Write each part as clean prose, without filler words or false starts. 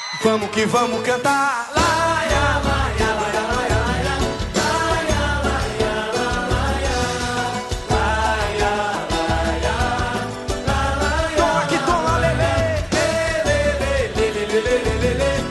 Vamos que vamos cantar. Laia, laia, laia, laia, laia. Laia, laia, laia, laia, laia, laia. Toma que toma, lelê. Lelê, lelê, lelê, lelê,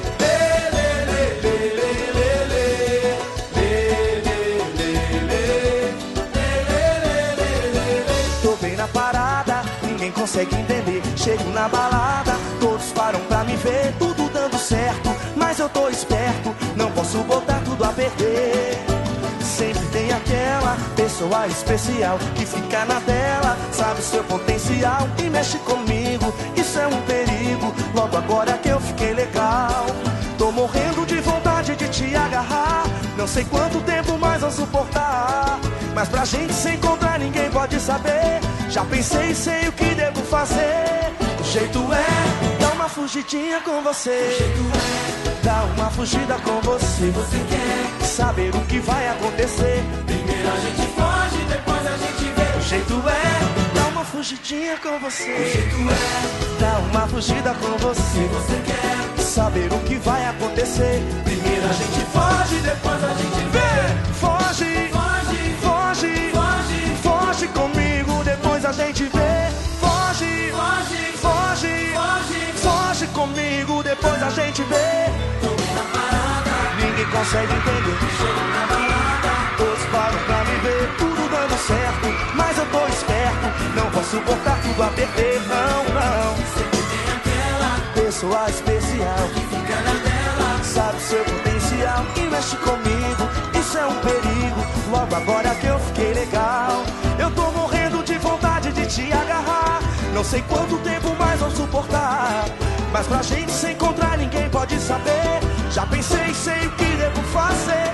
lelê. Tô bem na parada, ninguém consegue entender. Chego na balada, todos param pra me ver. Tudo dando certo, mas eu tô esperto. Não posso botar tudo a perder. Sempre tem aquela pessoa especial que fica na tela, sabe o seu potencial e mexe comigo. Isso é um perigo, logo agora que eu fiquei legal. Tô morrendo de vontade de te agarrar. Não sei quanto tempo mais vou suportar, mas pra gente se encontrar ninguém pode saber. Já pensei e sei o que devo fazer. O jeito é dar uma fugidinha com você. O jeito é dar uma fugida com você. Você quer saber o que vai acontecer? Primeiro a gente foge, depois a gente vê. O jeito é dar uma fugidinha com você. O jeito é dar uma fugida com você. Você quer saber o que vai acontecer? Primeiro a gente foge, depois a gente vê. Foge, foge, foge, foge, foge comigo, depois a gente vê. Foge, foge, foge, foge, foge comigo, depois a gente vê. Tô na parada, ninguém consegue entender. Chego na balada, todos param pra me ver. Tudo dando certo, mas eu tô esperto. Não posso botar tudo a perder, não, não. Sempre tem aquela pessoa especial que fica na tela, sabe o seu potencial e mexe comigo. Isso é um perigo, logo agora que eu fiquei legal. Eu tô morrendo de vontade de te agarrar. Não sei quanto tempo mais vou suportar, mas pra gente se encontrar ninguém pode saber. Já pensei e sei o que devo fazer.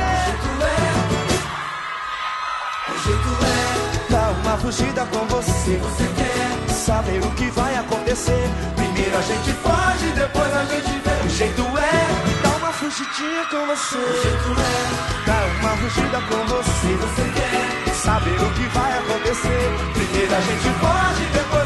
O jeito é dar uma fugida com você. Você quer saber o que vai acontecer? Primeiro a gente foge, depois a gente vê. O jeito é dar uma fugidinha com você. O jeito é dar uma fugida com você. Você quer saber o que vai acontecer? Primeiro a gente foge, depois